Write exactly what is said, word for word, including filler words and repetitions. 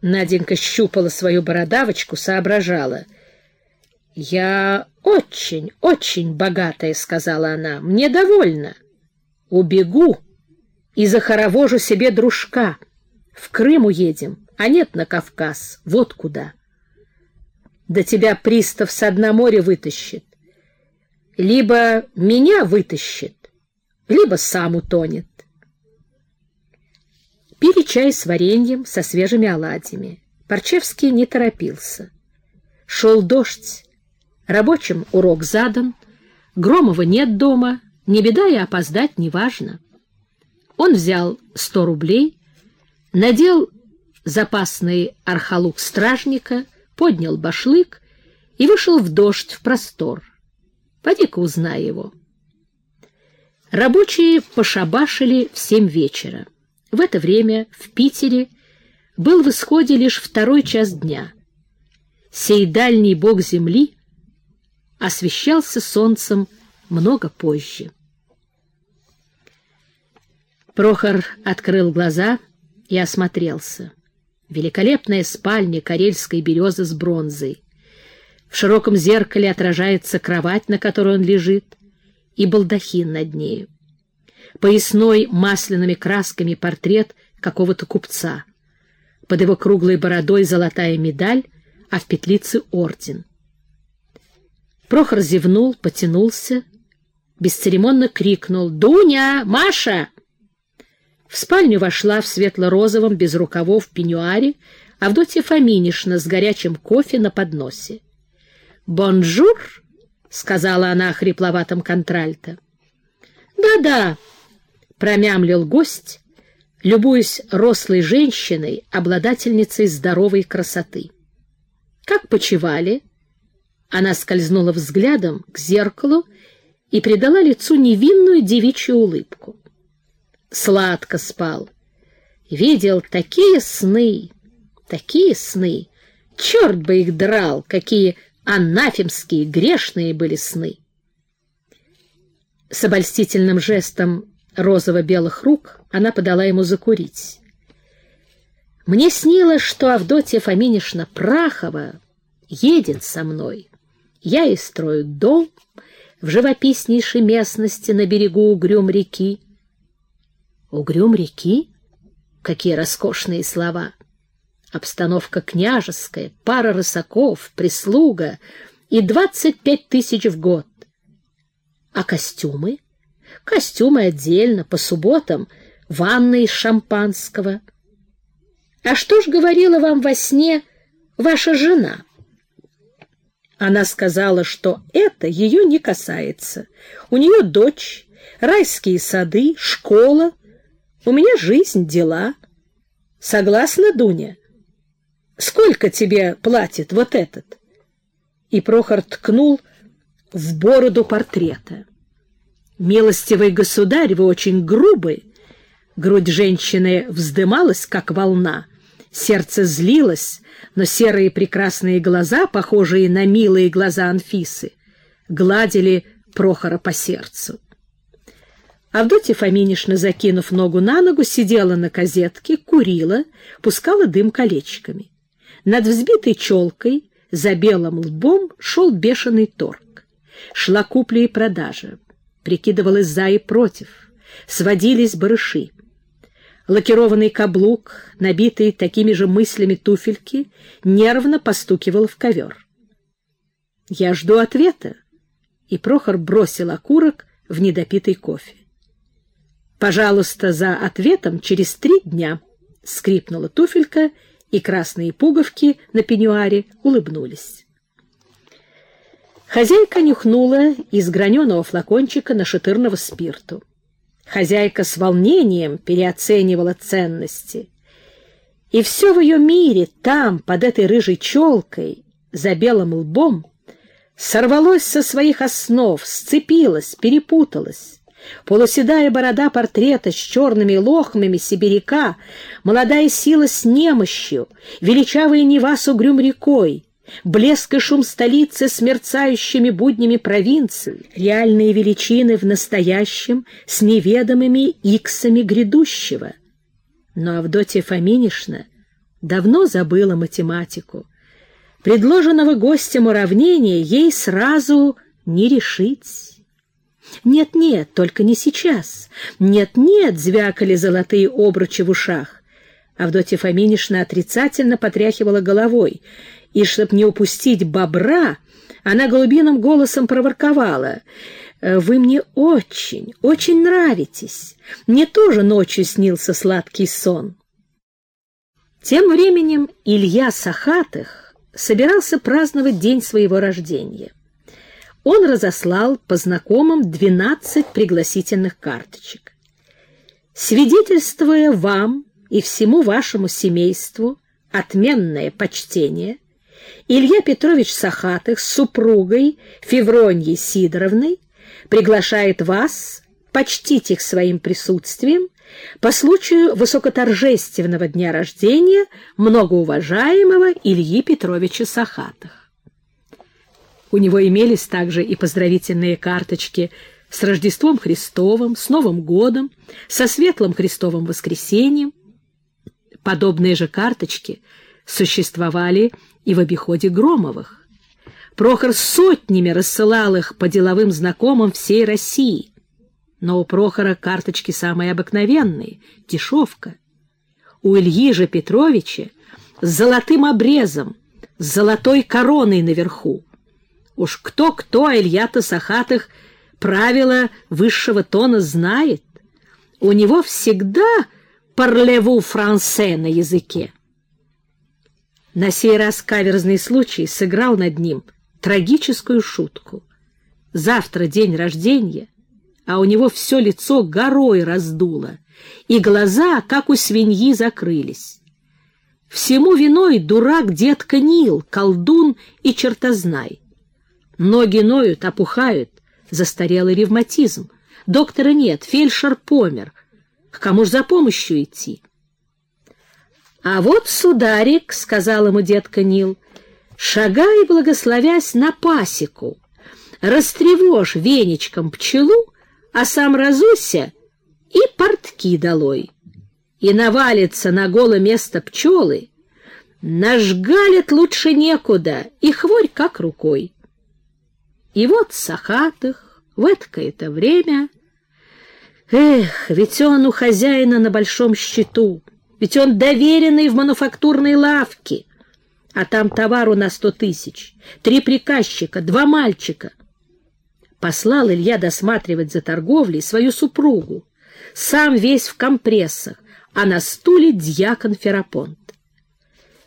Наденька щупала свою бородавочку, соображала. «Я очень, очень богатая», — сказала она. «Мне довольно. Убегу и захоровожу себе дружка. В Крым уедем, а нет, на Кавказ. Вот куда. Да тебя пристав со дна моря вытащит. Либо меня вытащит, либо сам утонет». Пили чай с вареньем, со свежими оладьями. Парчевский не торопился. Шел дождь. Рабочим урок задан. Громова нет дома. Не беда, и опоздать неважно. Он взял сто рублей, надел запасный архалук стражника, поднял башлык и вышел в дождь, в простор. Поди-ка узнай его. Рабочие пошабашили в семь вечера. В это время в Питере был в исходе лишь второй час дня. Сей дальний бог земли освещался солнцем много позже. Прохор открыл глаза и осмотрелся. Великолепная спальня карельской березы с бронзой. В широком зеркале отражается кровать, на которой он лежит, и балдахин над нею. Поясной масляными красками портрет какого-то купца. Под его круглой бородой золотая медаль, а в петлице орден. Прохор зевнул, потянулся, бесцеремонно крикнул: «Дуня! Маша!» В спальню вошла в светло-розовом, без рукавов, пеньюаре Авдотья Фоминишна с горячим кофе на подносе. «Бонжур!» — сказала она хрипловатым контральто. «Да-да», — промямлил гость, любуясь рослой женщиной, обладательницей здоровой красоты. «Как почивали?» Она скользнула взглядом к зеркалу и придала лицу невинную девичью улыбку. Сладко спал. Видел такие сны, такие сны. Черт бы их драл, какие анафемские, грешные были сны. С обольстительным жестом розово-белых рук она подала ему закурить. «Мне снилось, что Авдотья Фоминишна Прахова едет со мной. Я ей строю дом в живописнейшей местности на берегу угрюм реки». «Угрюм реки? Какие роскошные слова! Обстановка княжеская, пара рысаков, прислуга и двадцать пять тысяч в год. А костюмы? Костюмы отдельно, по субботам, ванны из шампанского. А что ж говорила вам во сне ваша жена?» Она сказала, что это ее не касается. У нее дочь, райские сады, школа. У меня жизнь, дела. Согласна, Дуня? Сколько тебе платит вот этот?» И Прохор ткнул в бороду портрета. «Милостивый государь, вы очень грубый». Грудь женщины вздымалась, как волна. Сердце злилось, но серые прекрасные глаза, похожие на милые глаза Анфисы, гладили Прохора по сердцу. Авдотья Фоминишна, закинув ногу на ногу, сидела на козетке, курила, пускала дым колечками. Над взбитой челкой, за белым лбом, шел бешеный торг. Шла купля и продажа, прикидывалась за и против, сводились барыши. Лакированный каблук, набитый такими же мыслями туфельки, нервно постукивал в ковер. «Я жду ответа», и Прохор бросил окурок в недопитый кофе. «Пожалуйста, за ответом через три дня», — скрипнула туфелька, и красные пуговки на пеньюаре улыбнулись. Хозяйка нюхнула из граненого флакончика нашатырного спирту. Хозяйка с волнением переоценивала ценности. И все в ее мире, там, под этой рыжей челкой, за белым лбом, сорвалось со своих основ, сцепилось, перепуталось. Полуседая борода портрета с черными лохмами сибиряка, молодая сила с немощью, величавая Нева с угрюм рекой, блеск и шум столицы с мерцающими буднями провинции, реальные величины в настоящем с неведомыми иксами грядущего. Но Авдотья Фоминишна давно забыла математику. Предложенного гостем уравнения ей сразу не решить. «Нет-нет, только не сейчас! Нет-нет!» — звякали золотые обручи в ушах. Авдотья Фоминишна отрицательно потряхивала головой, и, чтоб не упустить бобра, она голубиным голосом проворковала: «Вы мне очень, очень нравитесь. Мне тоже ночью снился сладкий сон». Тем временем Илья Сахатых собирался праздновать день своего рождения. Он разослал по знакомым двенадцать пригласительных карточек. «Свидетельствуя вам и всему вашему семейству отменное почтение, Илья Петрович Сахатых с супругой Февроньей Сидоровной приглашает вас почтить их своим присутствием по случаю высокоторжественного дня рождения многоуважаемого Ильи Петровича Сахатых». У него имелись также и поздравительные карточки с Рождеством Христовым, с Новым годом, со Светлым Христовым воскресением. Подобные же карточки существовали и в обиходе Громовых. Прохор сотнями рассылал их по деловым знакомым всей России. Но у Прохора карточки самые обыкновенные, дешевка. У Ильи же Петровича с золотым обрезом, с золотой короной наверху. Уж кто-кто, а Илья-то Сахатых правила высшего тона знает. У него всегда «parlez-vous français» на языке. На сей раз каверзный случай сыграл над ним трагическую шутку. Завтра день рождения, а у него все лицо горой раздуло, и глаза, как у свиньи, закрылись. Всему виной дурак детка Нил, колдун и чертознай. Ноги ноют, опухают, застарелый ревматизм. Доктора нет, фельдшер помер. К кому ж за помощью идти? — А вот, сударик, — сказал ему детка Нил, — шагай, благословясь, на пасеку, растревожь веничком пчелу, а сам разуся и портки долой. И навалится на голое место пчелы, нажгалит лучше некуда, и хворь как рукой. И вот Сахатых в эткое-то время... Эх, ведь он у хозяина на большом счету, ведь он доверенный в мануфактурной лавке, а там товару на сто тысяч, три приказчика, два мальчика. Послал Илья досматривать за торговлей свою супругу, сам весь в компрессах, а на стуле дьякон Ферапонт.